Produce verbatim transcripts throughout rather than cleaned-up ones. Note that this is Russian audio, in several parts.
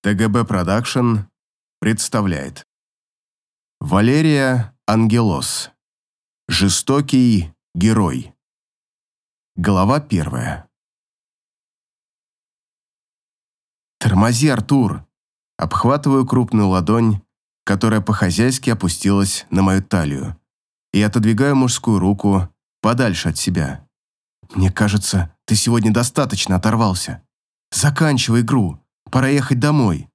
ТГБ Продакшн представляет Валерия Ангелос. Жестокий герой. Глава первая. «Тормози, Артур!» Обхватываю крупную ладонь, которая по-хозяйски опустилась на мою талию, и отодвигаю мужскую руку подальше от себя. «Мне кажется, ты сегодня достаточно оторвался. Заканчивай игру, пора ехать домой».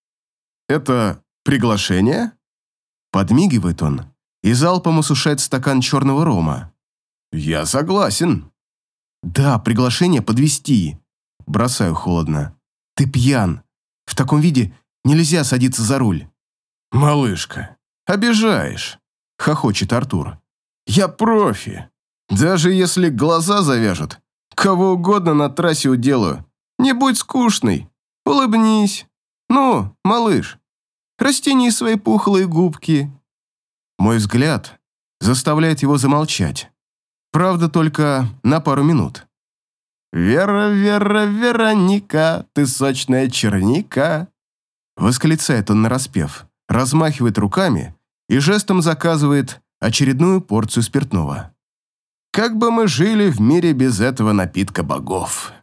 «Это приглашение?» Подмигивает он и залпом осушает стакан черного рома. «Я согласен». «Да, приглашение подвезти». Бросаю холодно. «Ты пьян. В таком виде нельзя садиться за руль». «Малышка, обижаешь», — хохочет Артур. «Я профи. Даже если глаза завяжут, кого угодно на трассе уделаю. Не будь скучной. Улыбнись. Ну, малыш, растяни свои пухлые губки». Мой взгляд заставляет его замолчать. Правда, только на пару минут. «Вера, Вера, Вероника, ты сочная черника», — восклицает он нараспев, размахивает руками и жестом заказывает очередную порцию спиртного. «Как бы мы жили в мире без этого напитка богов?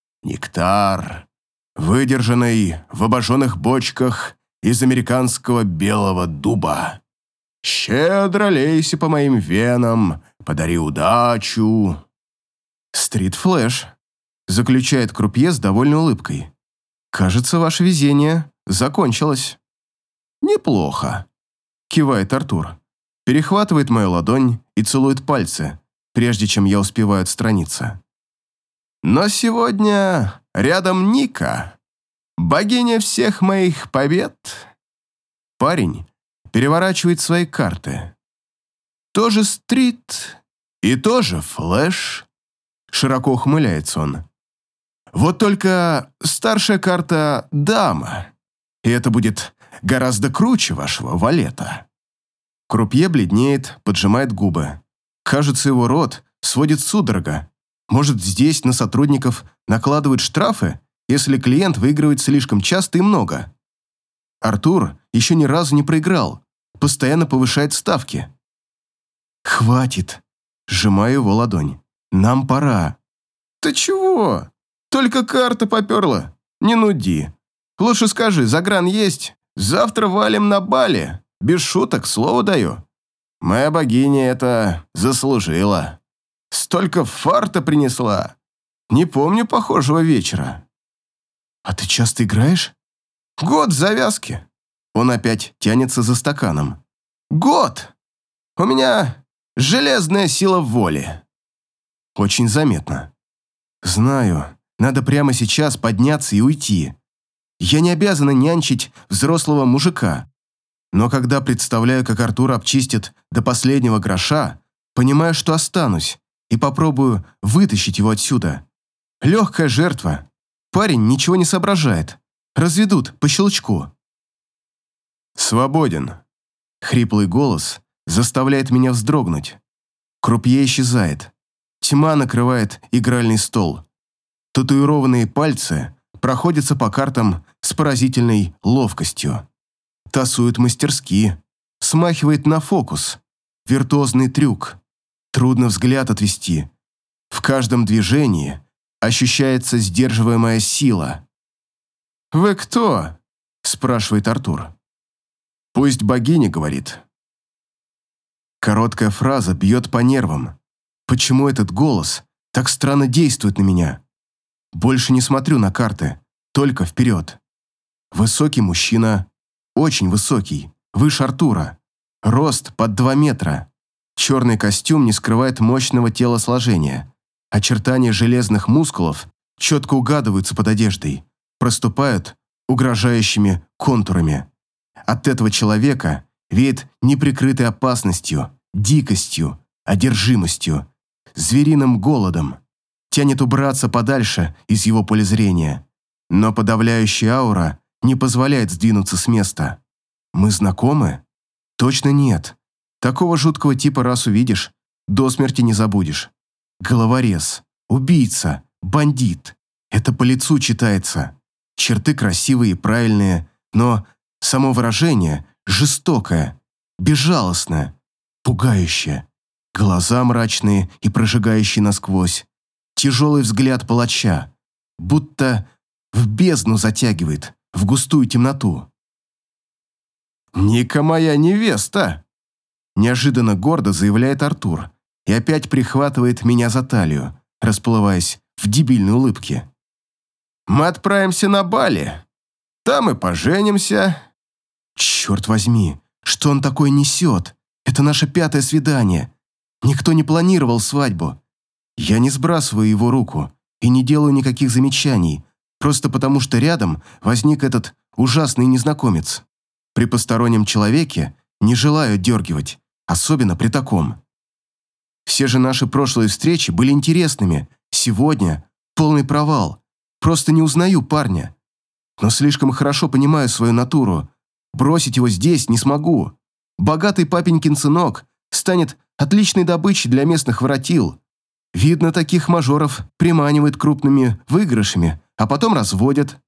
Нектар, выдержанный в обожженных бочках из американского белого дуба. Щедро лейся по моим венам, подари удачу». «Стрит-флэш», — заключает крупье с довольной улыбкой. «Кажется, ваше везение закончилось». «Неплохо», — кивает Артур, перехватывает мою ладонь и целует пальцы, прежде чем я успеваю отстраниться. «Но сегодня рядом Ника, богиня всех моих побед». Парень переворачивает свои карты. «Тоже стрит и тоже флэш», — широко ухмыляется он. «Вот только старшая карта — дама, и это будет гораздо круче вашего валета». Крупье бледнеет, поджимает губы. Кажется, его рот сводит судорога. Может, здесь на сотрудников накладывают штрафы, если клиент выигрывает слишком часто и много? Артур еще ни разу не проиграл, постоянно повышает ставки. «Хватит!» – сжимаю его ладонь. «Нам пора». «Ты чего? Только карта поперла. Не нуди. Лучше скажи, загран есть? Завтра валим на Бали. Без шуток, слово даю. Моя богиня это заслужила. Столько фарта принесла. Не помню похожего вечера». «А ты часто играешь?» «Год завязки». Он опять тянется за стаканом. «Год! У меня железная сила воли». «Очень заметно. Знаю, надо прямо сейчас подняться и уйти. Я не обязана нянчить взрослого мужика. Но когда представляю, как Артур обчистит до последнего гроша, понимаю, что останусь и попробую вытащить его отсюда. Легкая жертва. Парень ничего не соображает. Разведут по щелчку». «Свободен». Хриплый голос заставляет меня вздрогнуть. Крупье исчезает. Тьма накрывает игральный стол. Татуированные пальцы проходятся по картам с поразительной ловкостью. Тасуют мастерски. Смахивает на фокус. Виртуозный трюк. Трудно взгляд отвести. В каждом движении ощущается сдерживаемая сила. «Вы кто?» – спрашивает Артур. «Пусть богиня говорит». Короткая фраза бьет по нервам. Почему этот голос так странно действует на меня? Больше не смотрю на карты, только вперед. Высокий мужчина, очень высокий, выше Артура. Рост под два метра. Черный костюм не скрывает мощного телосложения. Очертания железных мускулов четко угадываются под одеждой, проступают угрожающими контурами. От этого человека веет неприкрытой опасностью, дикостью, одержимостью, звериным голодом. Тянет убраться подальше из его поля зрения. Но подавляющая аура не позволяет сдвинуться с места. Мы знакомы? Точно нет. Такого жуткого типа раз увидишь, до смерти не забудешь. Головорез, убийца, бандит. Это по лицу читается. Черты красивые и правильные, но само выражение жестокое, безжалостное, пугающее. Глаза мрачные и прожигающие насквозь. Тяжелый взгляд палача, будто в бездну затягивает, в густую темноту. «Ника моя невеста!» Неожиданно гордо заявляет Артур и опять прихватывает меня за талию, расплываясь в дебильной улыбке. «Мы отправимся на Бали. Там и поженимся». Черт возьми, что он такое несет? Это наше пятое свидание. Никто не планировал свадьбу. Я не сбрасываю его руку и не делаю никаких замечаний, просто потому что рядом возник этот ужасный незнакомец. При постороннем человеке не желаю дергивать, особенно при таком. Все же наши прошлые встречи были интересными. Сегодня полный провал. Просто не узнаю парня. Но слишком хорошо понимаю свою натуру. Бросить его здесь не смогу. Богатый папенькин сынок станет отличной добычей для местных воротил. Видно, таких мажоров приманивают крупными выигрышами, а потом разводят.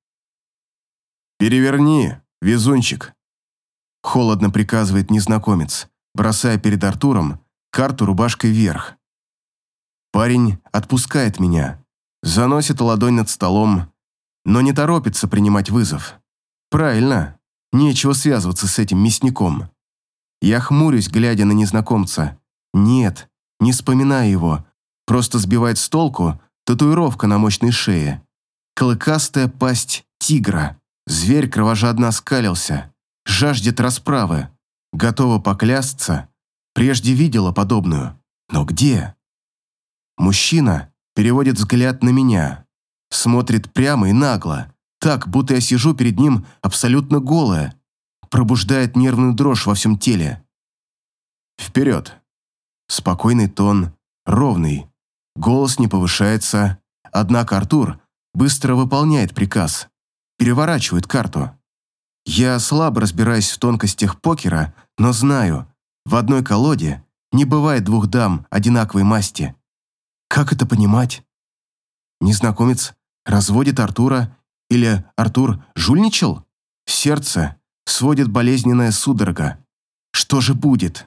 «Переверни, везунчик», — холодно приказывает незнакомец, бросая перед Артуром карту рубашкой вверх. Парень отпускает меня, заносит ладонь над столом, но не торопится принимать вызов. Правильно, нечего связываться с этим мясником. Я хмурюсь, глядя на незнакомца. Нет, не вспоминаю его, просто сбивает с толку татуировка на мощной шее. Клыкастая пасть тигра. Зверь кровожадно оскалился, жаждет расправы, готова поклясться. Прежде видела подобную, но где? Мужчина переводит взгляд на меня, смотрит прямо и нагло, так, будто я сижу перед ним абсолютно голая, пробуждает нервную дрожь во всем теле. Вперед. Спокойный тон, ровный, голос не повышается, однако Артур быстро выполняет приказ, переворачивает карту. Я слабо разбираюсь в тонкостях покера, но знаю, в одной колоде не бывает двух дам одинаковой масти. Как это понимать? Незнакомец разводит Артура или Артур жульничал? Сердце сводит болезненная судорога. Что же будет?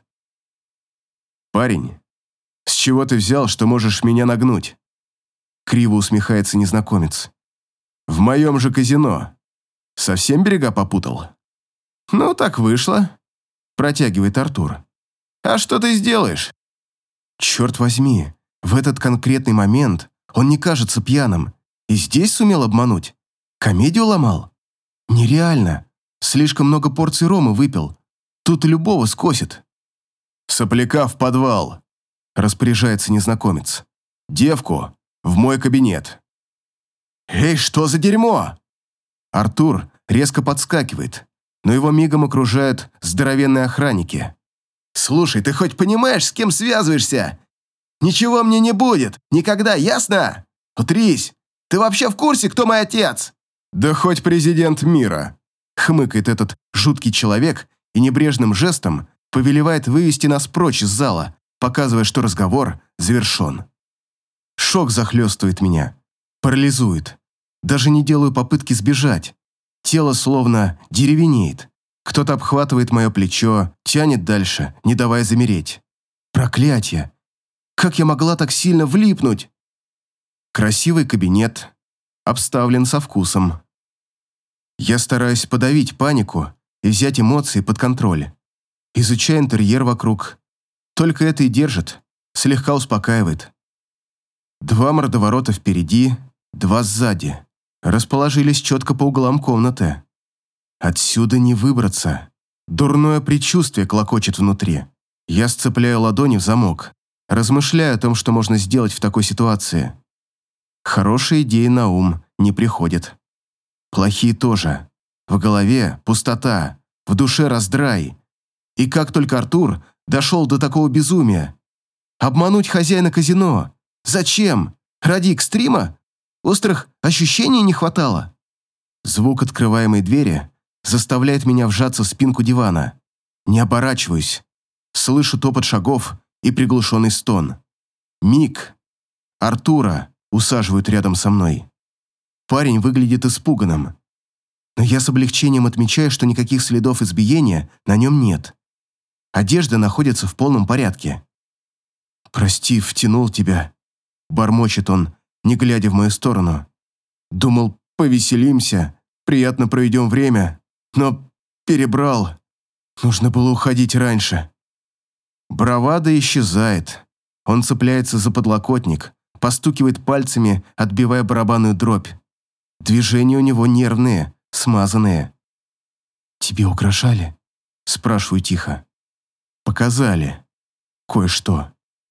«Парень, с чего ты взял, что можешь меня нагнуть?» Криво усмехается незнакомец. «В моем же казино. Совсем берега попутал?» «Ну, так вышло», — протягивает Артур. «А что ты сделаешь?» Черт возьми, в этот конкретный момент он не кажется пьяным. И здесь сумел обмануть? Комедию ломал? Нереально. Слишком много порций рома выпил. Тут любого скосит. «Сопляка в подвал», — распоряжается незнакомец. «Девку в мой кабинет». «Эй, что за дерьмо?» Артур резко подскакивает, но его мигом окружают здоровенные охранники. «Слушай, ты хоть понимаешь, с кем связываешься? Ничего мне не будет, никогда, ясно? Утрись, ты вообще в курсе, кто мой отец?» «Да хоть президент мира», — хмыкает этот жуткий человек и небрежным жестом повелевает вывести нас прочь из зала, показывая, что разговор завершен. Шок захлестывает меня, парализует. Даже не делаю попытки сбежать. Тело словно деревенеет. Кто-то обхватывает мое плечо, тянет дальше, не давая замереть. Проклятие! Как я могла так сильно влипнуть? Красивый кабинет, обставлен со вкусом. Я стараюсь подавить панику и взять эмоции под контроль. Изучаю интерьер вокруг. Только это и держит, слегка успокаивает. Два мордоворота впереди, два сзади. Расположились четко по углам комнаты. Отсюда не выбраться. Дурное предчувствие клокочет внутри. Я сцепляю ладони в замок, размышляю о том, что можно сделать в такой ситуации. Хорошие идеи на ум не приходят. Плохие тоже. В голове пустота, в душе раздрай. И как только Артур дошел до такого безумия? Обмануть хозяина казино? Зачем? Ради экстрима? Острых ощущений не хватало? Звук открываемой двери заставляет меня вжаться в спинку дивана. Не оборачиваюсь. Слышу топот шагов и приглушенный стон. Миг. Артура усаживают рядом со мной. Парень выглядит испуганным. но я с облегчением отмечаю, что никаких следов избиения на нем нет. Одежда находится в полном порядке. «Прости, втянул тебя», — бормочет он, не глядя в мою сторону. «Думал, повеселимся, приятно проведем время, но перебрал. Нужно было уходить раньше». Бравада исчезает. Он цепляется за подлокотник, постукивает пальцами, отбивая барабанную дробь. Движения у него нервные, смазанные. «Тебе угрожали?» – спрашиваю тихо. «Показали. Кое-что».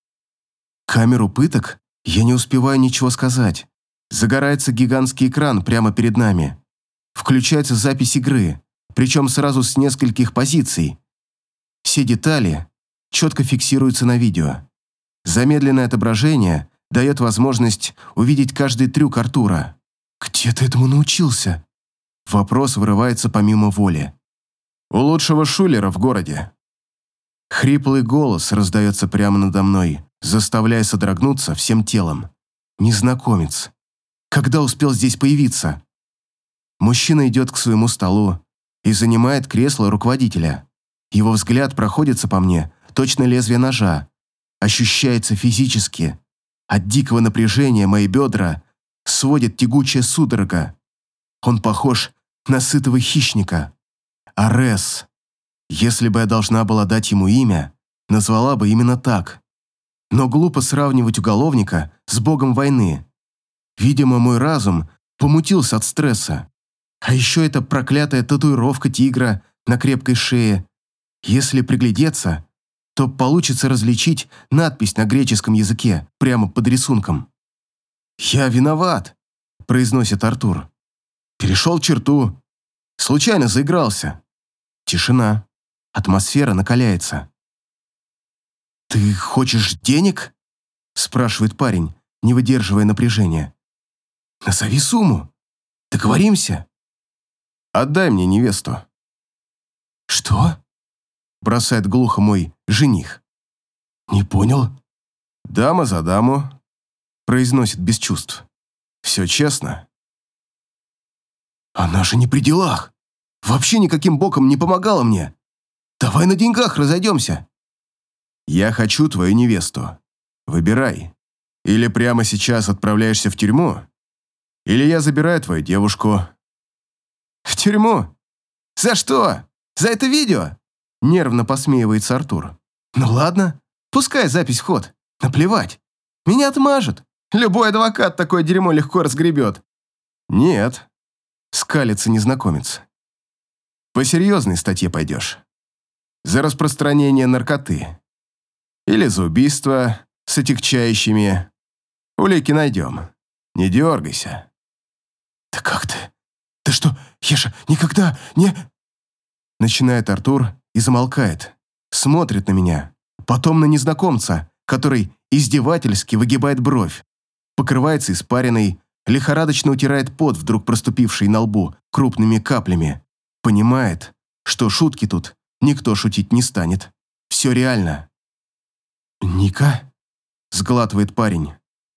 Камеру пыток? Я не успеваю ничего сказать. Загорается гигантский экран прямо перед нами. Включается запись игры, причем сразу с нескольких позиций. Все детали четко фиксируются на видео. Замедленное отображение дает возможность увидеть каждый трюк Артура. «Где ты этому научился?» Вопрос вырывается помимо воли. «У лучшего шулера в городе». Хриплый голос раздается прямо надо мной, заставляя содрогнуться всем телом. Незнакомец. Когда успел здесь появиться? Мужчина идет к своему столу и занимает кресло руководителя. Его взгляд проходится по мне, точно лезвие ножа. Ощущается физически. От дикого напряжения мои бедра сводит тягучая судорога. Он похож на сытого хищника. Арес. Если бы я должна была дать ему имя, назвала бы именно так. Но глупо сравнивать уголовника с богом войны. Видимо, мой разум помутился от стресса. А еще эта проклятая татуировка тигра на крепкой шее. Если приглядеться, то получится различить надпись на греческом языке прямо под рисунком. «Я виноват», – произносит Артур. «Перешел черту. Случайно заигрался». Тишина. Атмосфера накаляется. «Ты хочешь денег?» – спрашивает парень, не выдерживая напряжения. «Назови сумму. Договоримся». «Отдай мне невесту». «Что?» – бросает глухо мой жених. «Не понял». «Дама за даму», – произносит без чувств. «Все честно». «Она же не при делах. Вообще никаким боком не помогала мне. Давай на деньгах разойдемся». «Я хочу твою невесту. Выбирай. Или прямо сейчас отправляешься в тюрьму, или я забираю твою девушку». «В тюрьму? За что? За это видео?» Нервно посмеивается Артур. «Ну ладно, пускай запись в ход. Наплевать. Меня отмажут. Любой адвокат такое дерьмо легко разгребет». «Нет», — скалится незнакомец. «По серьезной статье пойдешь. За распространение наркоты. Или за убийство с отягчающими. Улики найдем. Не дергайся». «Да как ты? Ты что, я же никогда не...» Начинает Артур и замолкает. Смотрит на меня. Потом на незнакомца, который издевательски выгибает бровь. Покрывается испариной, лихорадочно утирает пот, вдруг проступивший на лбу крупными каплями. Понимает, что шутки тут никто шутить не станет. Все реально. «Ника?» – сглатывает парень.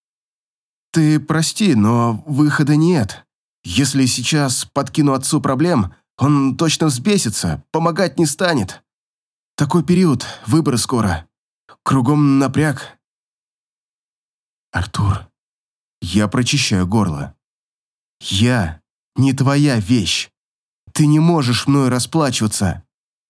«Ты прости, но выхода нет. Если сейчас подкину отцу проблем, он точно взбесится, помогать не станет. Такой период, выборы скоро. Кругом напряг». «Артур, я прочищаю горло. Я не твоя вещь. Ты не можешь мною расплачиваться».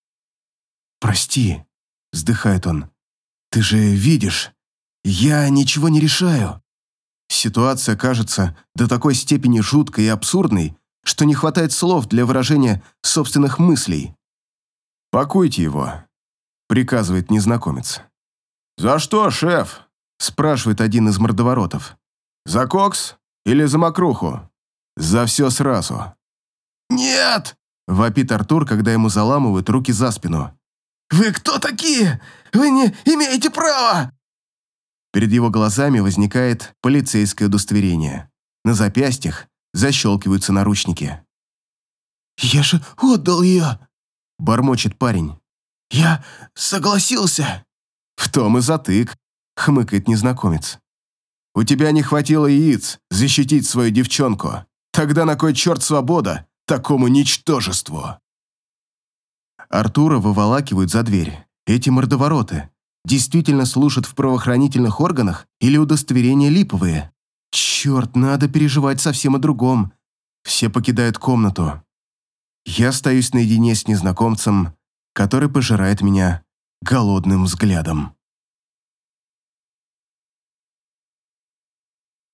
«Прости», – вздыхает он. «Ты же видишь, я ничего не решаю». Ситуация кажется до такой степени жуткой и абсурдной, что не хватает слов для выражения собственных мыслей. «Пакуйте его», – приказывает незнакомец. «За что, шеф?» – спрашивает один из мордоворотов. «За кокс или за мокруху?» «За все сразу». «Нет!» – вопит Артур, когда ему заламывают руки за спину. «Вы кто такие? Вы не имеете права!» Перед его глазами возникает полицейское удостоверение. На запястьях защелкиваются наручники. «Я же отдал ее!» – бормочет парень. «Я согласился!» «В том и затык!» – хмыкает незнакомец. «У тебя не хватило яиц защитить свою девчонку. Тогда на кой черт свобода, такому ничтожеству. Артура выволакивают за дверь. Эти мордовороты действительно служат в правоохранительных органах или удостоверения липовые? Черт, надо переживать совсем о другом. Все покидают комнату. Я остаюсь наедине с незнакомцем, который пожирает меня голодным взглядом.